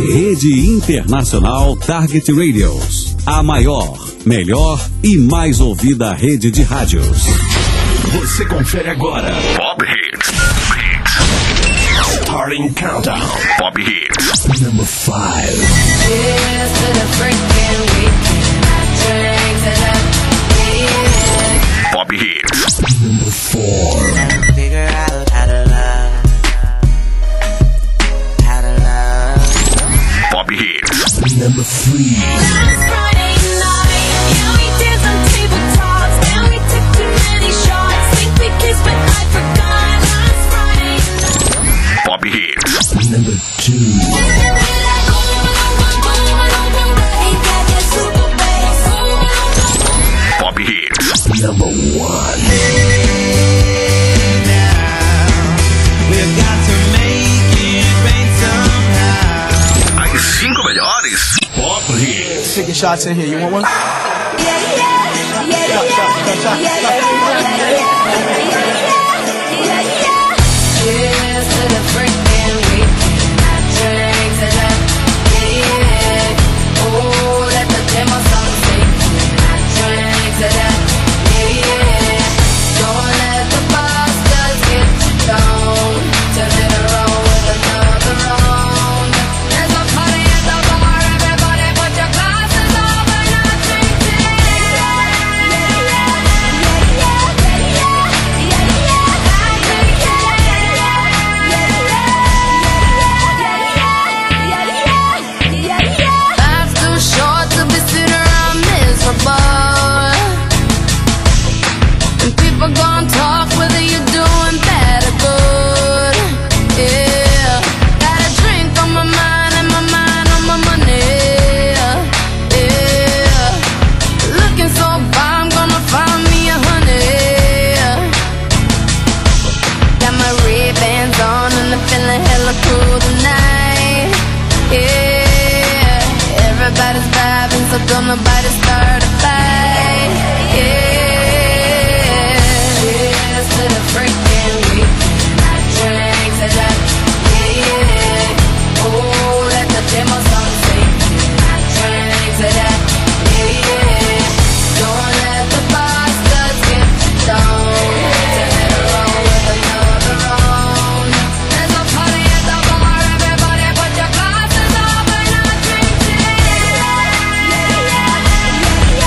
Rede Internacional Target Radios. A maior, melhor e mais ouvida rede de rádios. Você confere agora. Pop Hits. Starting Countdown. Pop Hits. Number 5. Pop Hits. Number 4. Figure out how to love. How to love. Pop Hits. Number 3. Last Friday night, yeah, we did some table talks. And we took too many shots. Think we kissed, but I forgot. Last Friday night. Pop Hits. Number 2. Pop Hits. Number 1. We've got to make it rain somehow. As 5 melhores. Pop Hits. Taking shots in here. You want one? Cheers to the freaking weekend. I drank to that. Yeah. Oh, let the demo song sing. I drank to that. Yeah. Don't let the bastards get you down. Turn it around with another round. There's a party at the bar. Everybody put your glasses up and I drink to Life's too short to be sitting around miserable. And people gon' talk whether you're doing bad or good. Yeah, got a drink on my mind and my mind on my money. Yeah, looking so far, I'm gonna find me a honey. Got my Ray-Bans on and I'm feeling hella cool tonight. Yeah, everybody's vibing, so don't nobody start a fight. Yeah, cheers to the freaking weekend. I drank to that. Yeah, oh, let the demo song sing. I drank to that. Yeah, don't let the bastards get you down. Turn it around with another round. There's a party at the bar. Everybody put your glasses up and I drink to that.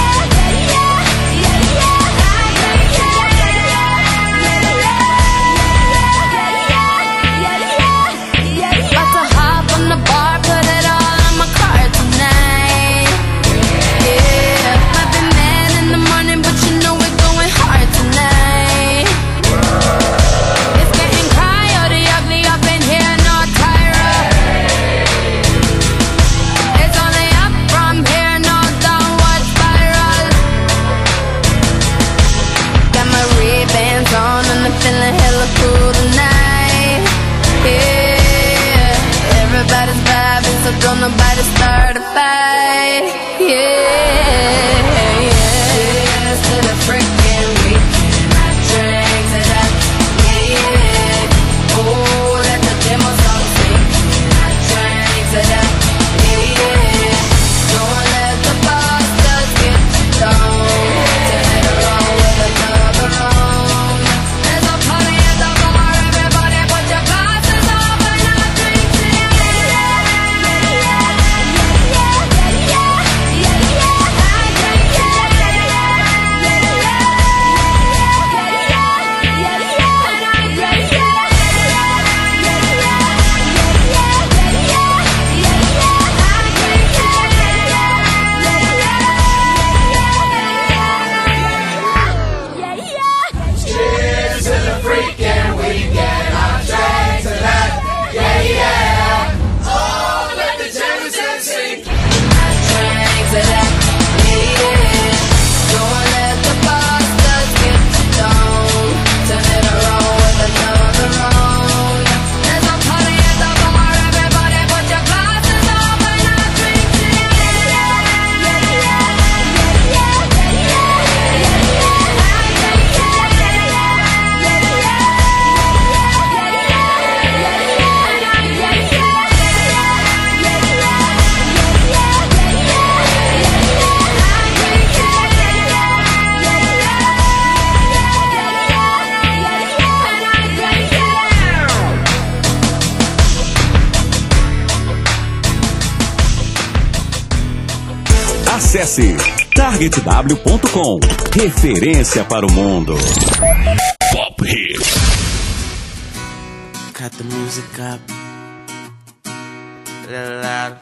Acesse targetw.com. Referência para o mundo. Pop Hits. Cut the music up a little louder.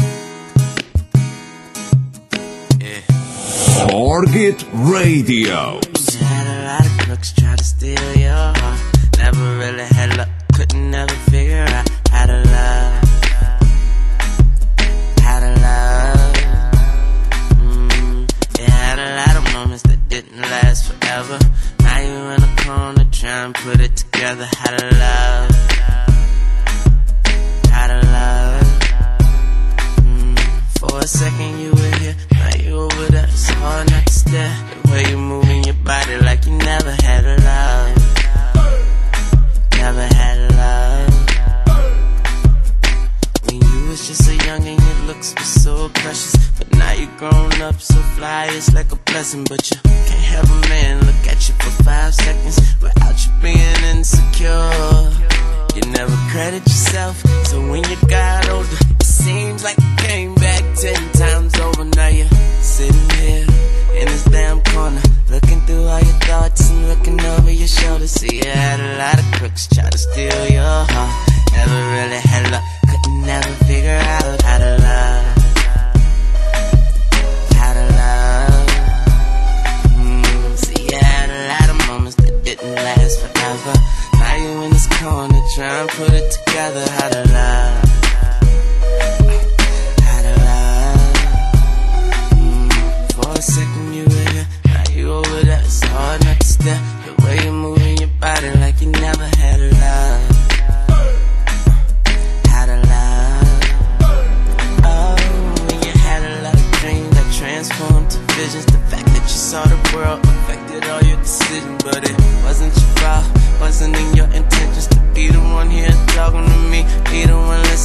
Yeah. Target Radio. You had a lot of crooks try to steal your heart. Never really had luck, couldn't never figure out how to love. How to love. You had a lot of moments that didn't last forever. Now you in a corner trying to put it together. How to love. How to love. For a second you were here, now you over there. It's hard not to stare. The way you moving your body like you never had a love. Never had a love. When you was just a youngin', your looks were so precious. But now you grown up, so fly, it's like a blessing. But you can't have a man look at you for 5 seconds without you being insecure. You never credit yourself, so when you got older, it seems like you came back 10 times over. Now you're sitting here in this damn corner, looking through all your thoughts and looking over your shoulder. See, you had a lot of crooks try to steal your heart. Never really had luck, couldn't never figure out how to love. How to love. See, you had a lot of moments that didn't last forever. Now you in this corner trying to put it together. How to love. How to love. For a second you were here, now you over there. It's hard not to stare. The way you moving your body like you never had a love. How to love. Oh, when you had a lot of dreams that transformed to visions. The fact that you saw the world affected all your decisions, but it wasn't your fault. Wasn't in your intentions to be the one here talking to me, be the one listening.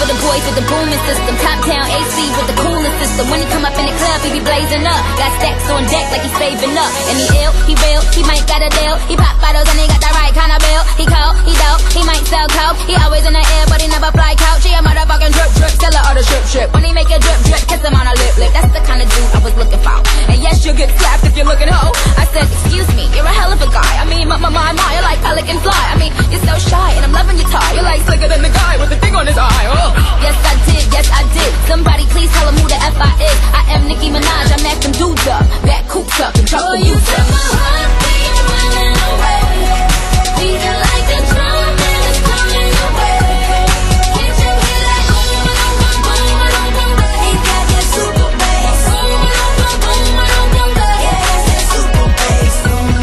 for the boys with the booming system. Top down AC with the coolest system. When he come up in the club, he be blazing up. Got stacks on deck like he's saving up. And he ill, he real, he might got a deal. He pop bottles and he got the right kind of bill. He cold, he dope, he might sell coke. He always in the air, but he never fly couch. He a motherfucking drip drip, seller or the strip strip. When he make a drip drip, kiss him on a lip lip. That's the kind of dude I was looking for. And yes, you'll get slapped if you're looking hoe. I said, excuse me, you're a hell of a guy. I mean, my, you're like pelican fly. I mean, you're so shy and I'm loving your tie. You're like slicker than the guy with the thing on his eye. Oh. Yes, I did. Somebody please tell him who the F I is. I am Nicki Minaj, I'm acting dudes up. Back coops up and drop the music. You got my heart beat running away. Beating like a drum and it's coming your way. Can't you hear that? Boom, boom, boom, boom, boom, boom. He got that super bass. Boom, boom, boom, boom, boom, boom. Yeah, it's that super bass.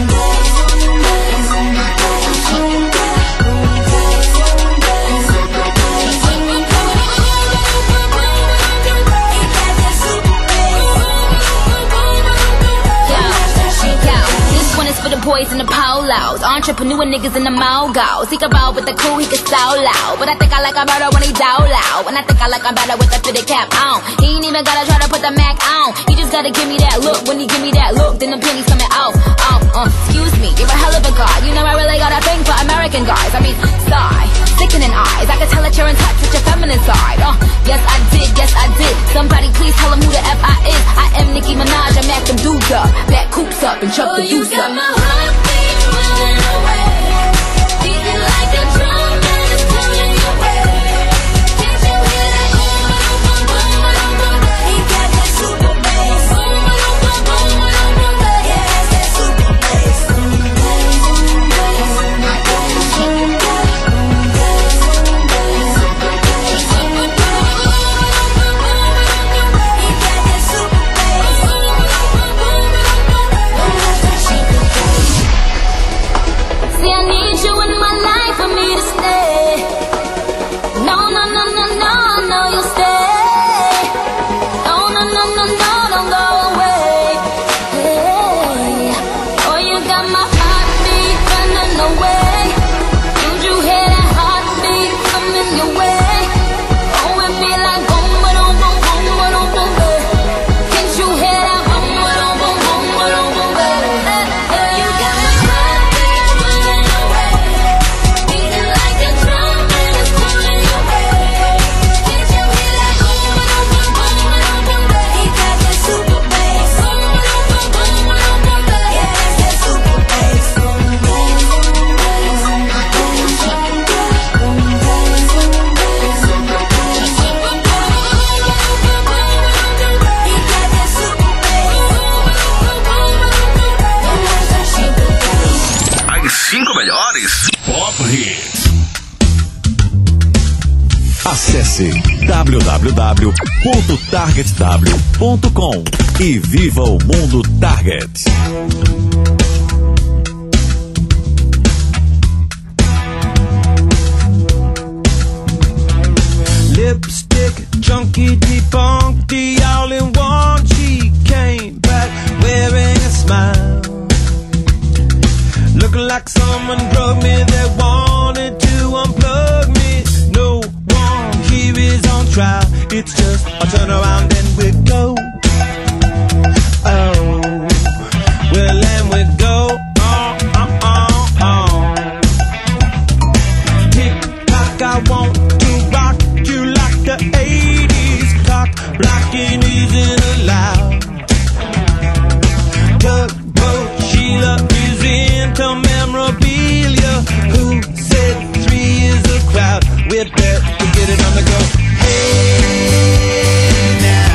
For the boys in the polos, entrepreneur niggas in the mogos. He can roll with the cool, he can so loud. But I think I like him better when he down loud. And I think I like him better with the fitted cap on. He ain't even gotta try to put the Mac on. He just gotta give me that look. When he give me that look, then the pennies coming off. Excuse me, you're a hell of a guy. You know I really got a thing for American guys. I mean, sigh, sickening eyes. I can tell that you're in touch with your feminine side. Yes I did. Somebody please tell him who the F I is. I am Nicki Minaj, I'm acting dudes up. Back coops up and chuck the use up. My heart beat running away, beating like a drum and it's coming your way. Can't you hear that? Boom, boom, boom, boom, boom, boom. He got that super bass. Boom, boom, boom, boom, boom, boom, boom. Yeah, it's that super bass. Acesse www.targetw.com e viva o mundo Target. Lipstick, junkie, debunked, all in one. She came back wearing a smile, looking like someone drugged me. They wanted to unplug me. No one here is on trial. It's just a turn around and we go. Oh, well, and we go. Tick tock, I want to rock you like the 80s. Cock blocking isn't allowed. Tugboat Sheila is into memorabilia. Who said 3 is a crowd? We're there to get it on the go. Hey now.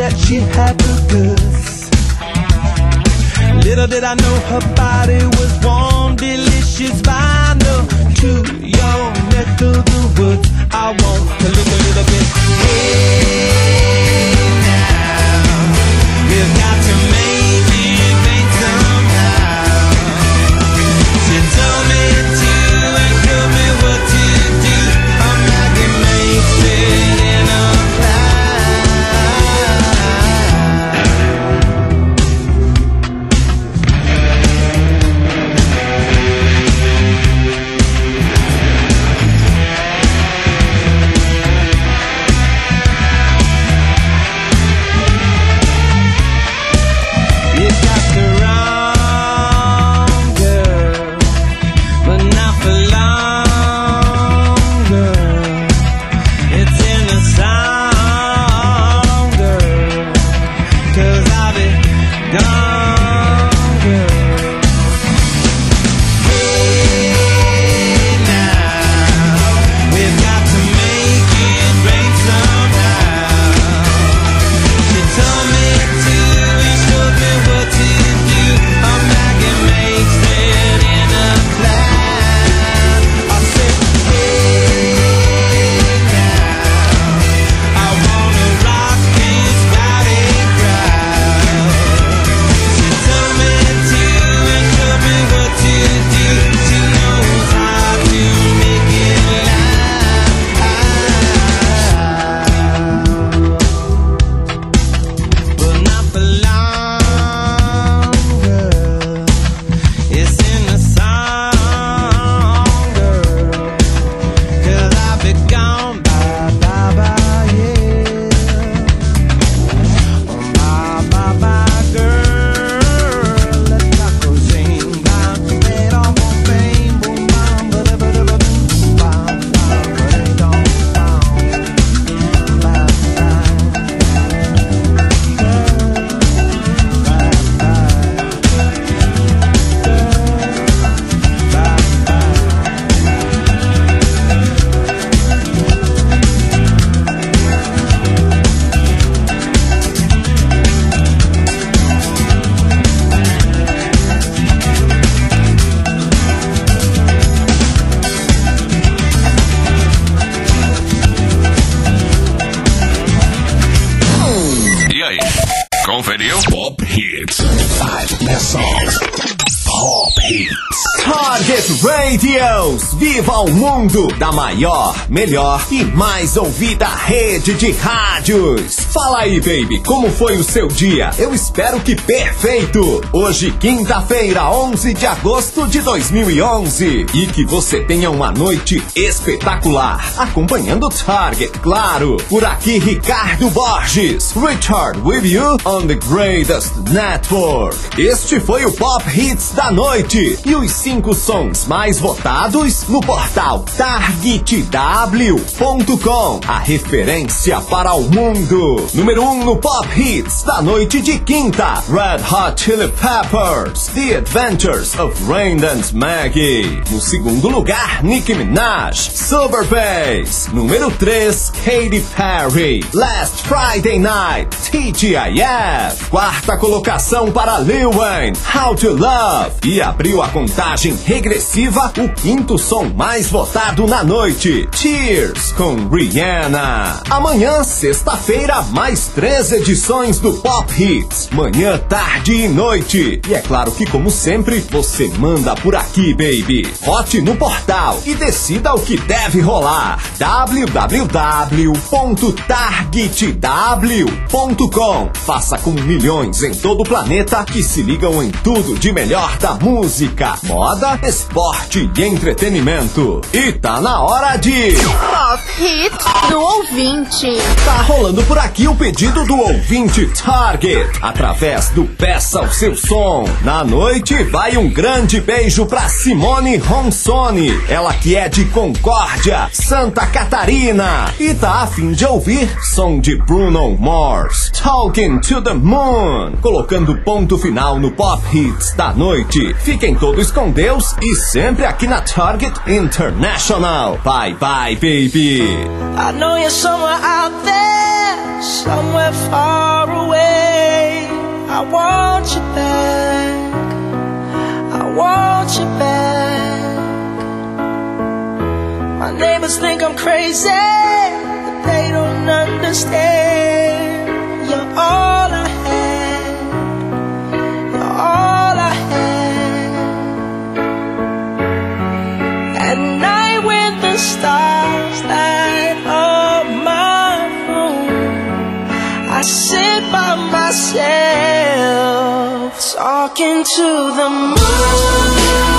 that she had the goods. Little did I know her body was warm, delicious vinyl to your neck of the woods. I want to look a little bit. Hey now, we've got to make it rain somehow. She told me to and told me what to do. I'm like it makes it in a Conferiu? Pop Hits. 5 best songs. Pop Hits. Target Radios. Viva o mundo da maior, melhor e mais ouvida rede de rádios. Fala aí, baby, como foi o seu dia? Eu espero que perfeito. Hoje, quinta-feira, 11 de agosto de 2011. E que você tenha uma noite espetacular. Acompanhando Target, claro. Por aqui, Ricardo Borges. Richard with you on the greatest network. Este foi o Pop Hits da noite. E os 5 sons mais votados no portal targetw.com. A referência para o mundo. Número 1 no Pop Hits da noite de quinta. Red Hot Chili Peppers, The Adventures of Rain Dance Maggie. No segundo lugar, Nicki Minaj, Sober Bass. Número 3, Katy Perry, Last Friday Night, TGIF. Quarta colocação para Lil Wayne, How to Love. E abriu a contagem regressiva, o quinto som mais votado na noite, Tears, com Rihanna. Amanhã, sexta-feira, mais 3 edições do Pop Hits, manhã, tarde e noite. E é claro que, como sempre, você manda por aqui, baby. Vote no portal e decida o que deve rolar. www.targetw.com. Faça com milhões em todo o planeta que se ligam em tudo de melhor da música, moda, esporte e entretenimento. E tá na hora de Pop Hits do ouvinte. Tá rolando por aqui o pedido do ouvinte Target, através do Peça o Seu Som. Na noite vai um grande beijo pra Simone Ronsoni, ela que é de Concórdia, Santa Catarina, e tá a fim de ouvir som de Bruno Mars, Talking to the Moon, colocando ponto final no Pop Hits da noite. Fiquem todos com Deus e sempre aqui na Target International. Bye bye, baby. I know you're somewhere out there, somewhere far away. I want you back, I want you back. My neighbors think I'm crazy, but they don't understand. You're all I had, you're all I had. At night when the stars light up my room, I sit by myself, talking to the moon.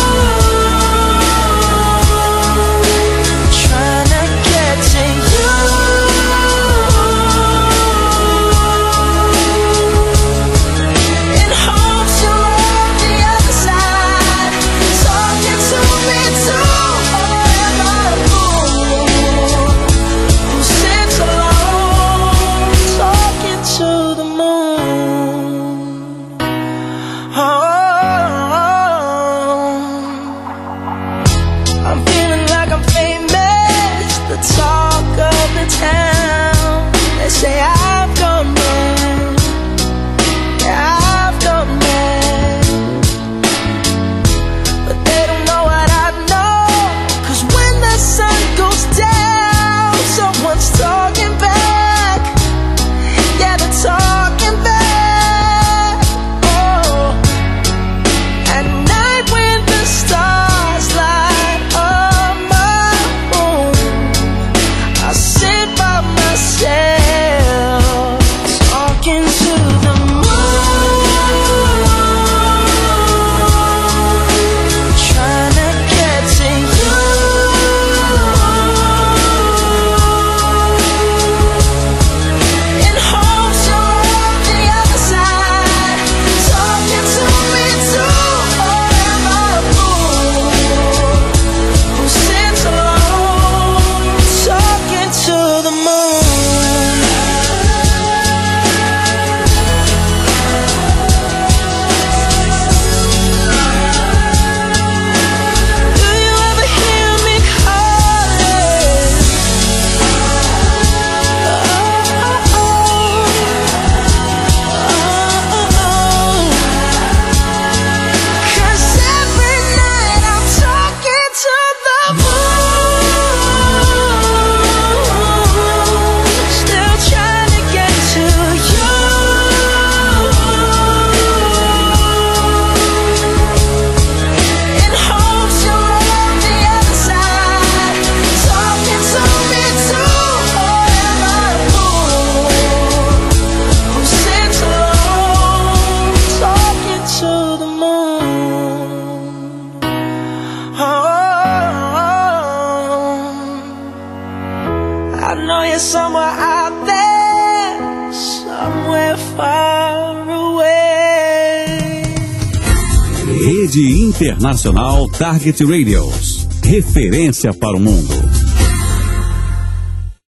Say I've gone mad, yeah, I've gone mad. But they don't know what I know, 'cause when the sun goes down, someone's talking back. Yeah, they're talking back. Oh, at night when the stars light up my room, I sit by myself, talking to the moon, trying to get to you. In hopes you're on the other side, talking to me too. Or am I a fool who sits alone, talking to the moon? I know you're somewhere out there, somewhere far away. Rede Internacional Target Radios. Referência para o mundo.